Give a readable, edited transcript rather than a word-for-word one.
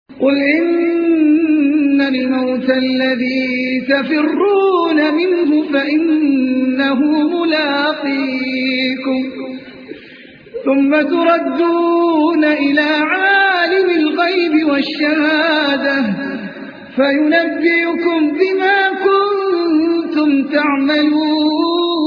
قل إن الموت الذي تفرون منه فإنه ملاقيكم ثم تردون إلى عالم الغيب والشهادة فينبئكم بما كنتم تعملون